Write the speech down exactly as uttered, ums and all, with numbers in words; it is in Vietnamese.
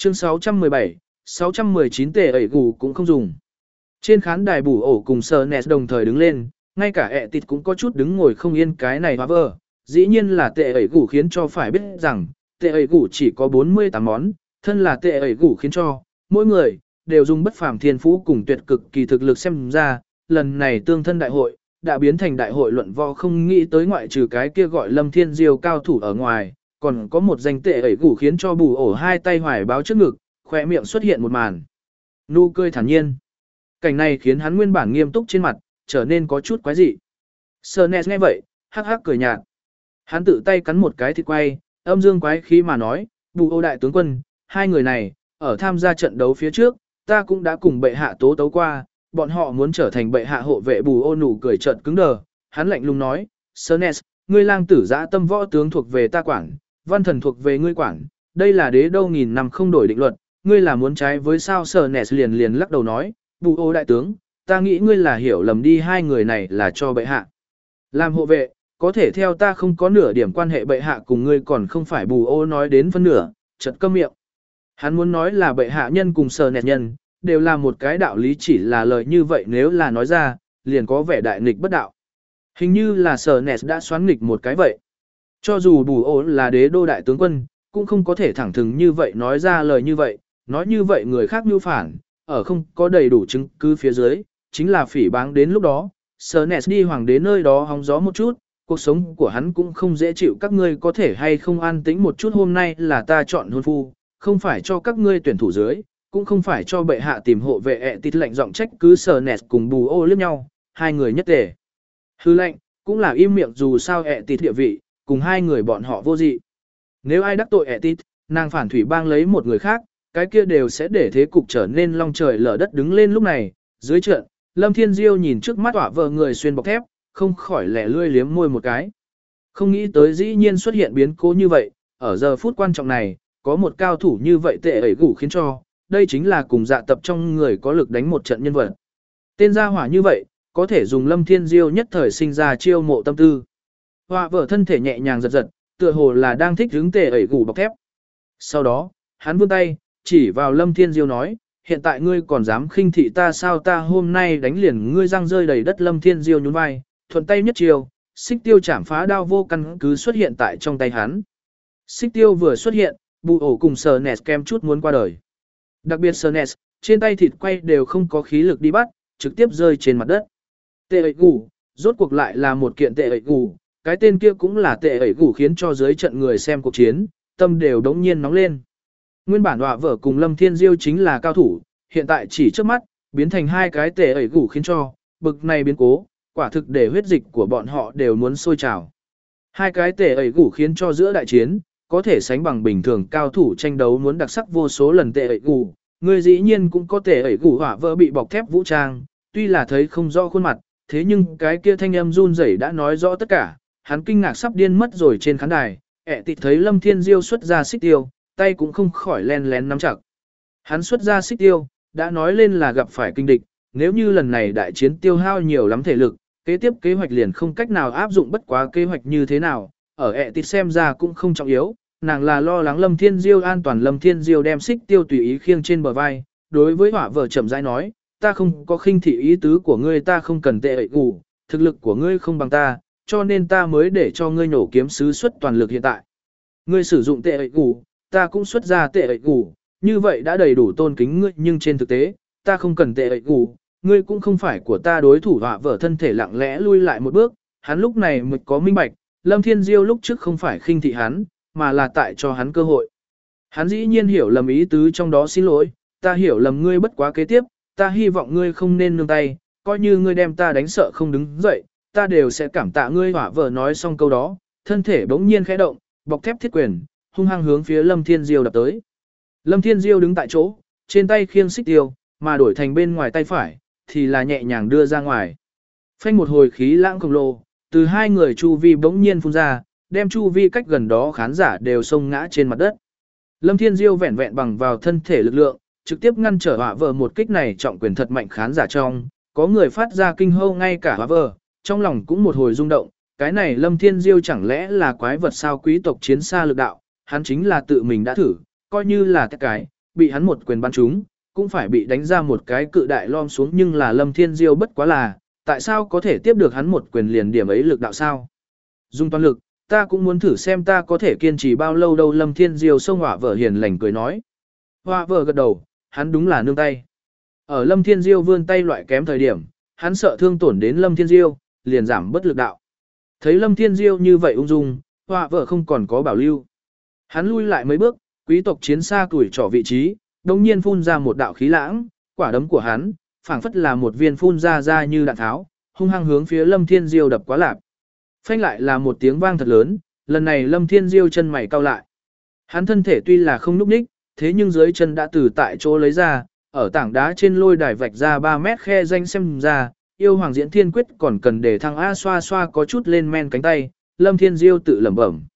Chương sáu trăm mười bảy, sáu trăm mười chín tệ ẩy gù cũng không dùng. Trên khán đài bù ổ cùng sờ nẹt đồng thời đứng lên, ngay cả ẹ tịt cũng có chút đứng ngồi không yên cái này hóa vờ. Dĩ nhiên là tệ ẩy gù khiến cho phải biết rằng, tệ ẩy gù chỉ có bốn mươi tám món, thân là tệ ẩy gù khiến cho, mỗi người, đều dùng bất phàm thiên phú cùng tuyệt cực kỳ thực lực xem ra, lần này tương thân đại hội, đã biến thành đại hội luận võ không nghĩ tới ngoại trừ cái kia gọi Lâm Thiên Diêu cao thủ ở ngoài, còn có một danh tệ ẩy gù khiến cho bù ổ hai tay hoài báo trước ngực, khỏe miệng xuất hiện một màn. Nụ cười thản nhiên. Cảnh này khiến hắn nguyên bản nghiêm túc trên mặt, trở nên có chút quái dị. Sernes nghe vậy, hắc hắc cười nhạt. Hắn tự tay cắn một cái thịt quay, âm dương quái khí mà nói, bù ô đại tướng quân, hai người này, ở tham gia trận đấu phía trước, ta cũng đã cùng bệ hạ tố tấu qua, bọn họ muốn trở thành bệ hạ hộ vệ bù ô nụ cười trận cứng đờ. Hắn lạnh lùng nói, Sernes, ngươi lang tử dã tâm võ tướng thuộc về ta quản, văn thần thuộc về ngươi quản, đây là đế đâu nghìn năm không đổi định luật, ngươi là muốn trái với sao Sernes liền liền lắc đầu nói, bù ô đại tướng, ta nghĩ ngươi là hiểu lầm đi hai người này là cho bệ hạ. Làm hộ vệ, có thể theo ta không có nửa điểm quan hệ bệ hạ cùng ngươi còn không phải bù ô nói đến phân nửa, chợt câm miệng. Hắn muốn nói là bệ hạ nhân cùng sờ nẹt nhân, đều là một cái đạo lý chỉ là lời như vậy nếu là nói ra, liền có vẻ đại nghịch bất đạo. Hình như là sờ nẹt đã xoán nghịch một cái vậy. Cho dù bù ô là đế đô đại tướng quân, cũng không có thể thẳng thừng như vậy nói ra lời như vậy, nói như vậy người khác mưu phản, ở không có đầy đủ chứng cứ phía dưới, chính là phỉ báng đến lúc đó, Sernes đi hoàng đế nơi đó hóng gió một chút, cuộc sống của hắn cũng không dễ chịu các ngươi có thể hay không an tĩnh một chút hôm nay là ta chọn hôn phu, không phải cho các ngươi tuyển thủ dưới, cũng không phải cho bệ hạ tìm hộ vệ ẹ tít lệnh giọng trách cứ Sernes cùng bù ô liếc nhau, hai người nhất tề. Hư lệnh, cũng là im miệng dù sao ẹ tít địa vị, cùng hai người bọn họ vô dị. Nếu ai đắc tội ẹ tít, nàng phản thủy bang lấy một người khác, cái kia đều sẽ để thế cục trở nên long trời lở đất đứng lên lúc này, dưới trận, Lâm Thiên Diêu nhìn trước mắt tỏa vợ người xuyên bọc thép, không khỏi lẻ lươi liếm môi một cái. Không nghĩ tới dĩ nhiên xuất hiện biến cố như vậy, ở giờ phút quan trọng này, có một cao thủ như vậy tệ ẩy gủ khiến cho, đây chính là cùng dạ tập trong người có lực đánh một trận nhân vật. Tên gia hỏa như vậy, có thể dùng Lâm Thiên Diêu nhất thời sinh ra chiêu mộ tâm tư. Họa vợ thân thể nhẹ nhàng giật giật, tựa hồ là đang thích hứng tệ ẩy gủ bọc thép. Sau đó, hắn vươn tay, chỉ vào Lâm Thiên Diêu nói, hiện tại ngươi còn dám khinh thị ta sao ta hôm nay đánh liền ngươi răng rơi đầy đất. Lâm Thiên Diêu nhún vai, thuận tay nhất chiều, xích tiêu chảm phá đao vô căn cứ xuất hiện tại trong tay hắn. Xích tiêu vừa xuất hiện, bù ổ cùng sờ nẹt kem chút muốn qua đời. Đặc biệt sờ nẹt, trên tay thịt quay đều không có khí lực đi bắt, trực tiếp rơi trên mặt đất. Tệ ẩy gù, rốt cuộc lại là một kiện tệ ẩy gù, cái tên kia cũng là tệ ẩy gù khiến cho dưới trận người xem cuộc chiến, tâm đều đống nhiên nóng lên. Nguyên bản họa vở cùng Lâm Thiên Diêu chính là cao thủ, hiện tại chỉ trước mắt, biến thành hai cái tệ ẩy gủ khiến cho, bực này biến cố, quả thực để huyết dịch của bọn họ đều muốn sôi trào. Hai cái tệ ẩy gủ khiến cho giữa đại chiến, có thể sánh bằng bình thường cao thủ tranh đấu muốn đặc sắc vô số lần tệ ẩy gủ, người dĩ nhiên cũng có tệ ẩy gủ họa vỡ bị bọc thép vũ trang, tuy là thấy không rõ khuôn mặt, thế nhưng cái kia thanh âm run rẩy đã nói rõ tất cả, hắn kinh ngạc sắp điên mất rồi trên khán đài, ẹ tịt thấy Lâm Thiên Diêu xuất ra xích tiêu, tay cũng không khỏi len lén nắm chặt. Hắn xuất ra xích tiêu, đã nói lên là gặp phải kinh địch, nếu như lần này đại chiến tiêu hao nhiều lắm thể lực, kế tiếp kế hoạch liền không cách nào áp dụng bất quá kế hoạch như thế nào, ở ẹ tịt xem ra cũng không trọng yếu, nàng là lo lắng Lâm Thiên Diêu an toàn. Lâm Thiên Diêu đem xích tiêu tùy ý khiêng trên bờ vai, đối với hỏa vợ chậm rãi nói, ta không có khinh thị ý tứ của ngươi ta không cần tệ ẩy gù, thực lực của ngươi không bằng ta, cho nên ta mới để cho ngươi nổ kiếm sứ xuất toàn lực hiện tại. Ngươi sử dụng tệ ẩy gù, ta cũng xuất ra tệ ẩy gù, như vậy đã đầy đủ tôn kính ngươi nhưng trên thực tế, ta không cần tệ ẩy gù, ngươi cũng không phải của ta đối thủ. Họa vợ thân thể lặng lẽ lui lại một bước, hắn lúc này mới có minh bạch, Lâm Thiên Diêu lúc trước không phải khinh thị hắn, mà là tại cho hắn cơ hội. Hắn dĩ nhiên hiểu lầm ý tứ trong đó xin lỗi, ta hiểu lầm ngươi bất quá kế tiếp, ta hy vọng ngươi không nên nương tay, coi như ngươi đem ta đánh sợ không đứng dậy, ta đều sẽ cảm tạ ngươi. Họa vợ nói xong câu đó, thân thể bỗng nhiên khẽ động, bọc thép thiết quyền, hung hăng hướng phía Lâm Thiên Diêu đập tới. Lâm Thiên Diêu đứng tại chỗ, trên tay khiêng xích tiêu, mà đổi thành bên ngoài tay phải, thì là nhẹ nhàng đưa ra ngoài. Phanh một hồi khí lãng khổng lồ, từ hai người chu vi bỗng nhiên phun ra, đem chu vi cách gần đó khán giả đều xông ngã trên mặt đất. Lâm Thiên Diêu vẹn vẹn bằng vào thân thể lực lượng, trực tiếp ngăn trở họa vợ một kích này trọng quyền thật mạnh. Khán giả trong, có người phát ra kinh hô, ngay cả họa vợ, trong lòng cũng một hồi rung động, cái này Lâm Thiên Diêu chẳng lẽ là quái vật sao, quý tộc chiến xa lực đạo, hắn chính là tự mình đã thử, coi như là cái, bị hắn một quyền bắn trúng, cũng phải bị đánh ra một cái cự đại lom xuống, nhưng là Lâm Thiên Diêu bất quá là, tại sao có thể tiếp được hắn một quyền liền điểm ấy lực đạo sao? Dùng toàn lực, ta cũng muốn thử xem ta có thể kiên trì bao lâu đâu. Lâm Thiên Diêu xông họa vợ hiền lành cười nói. Họa vợ gật đầu, hắn đúng là nương tay. Ở Lâm Thiên Diêu vươn tay loại kém thời điểm, hắn sợ thương tổn đến Lâm Thiên Diêu, liền giảm bất lực đạo. Thấy Lâm Thiên Diêu như vậy ung dung, họa vợ không còn có bảo lưu. Hắn lui lại mấy bước, quý tộc chiến xa tuổi trỏ vị trí, đồng nhiên phun ra một đạo khí lãng, quả đấm của hắn, phảng phất là một viên phun ra ra như đạn tháo, hung hăng hướng phía Lâm Thiên Diêu đập quá lạp. Phanh lại là một tiếng vang thật lớn, lần này Lâm Thiên Diêu chân mày cau lại. Hắn thân thể tuy là không nhúc nhích, thế nhưng dưới chân đã từ tại chỗ lấy ra, ở tảng đá trên lôi đài vạch ra ba mét khe danh xem ra, yêu hoàng diễn thiên quyết còn cần để thằng A xoa xoa có chút lên men cánh tay, Lâm Thiên Diêu tự lẩm bẩm.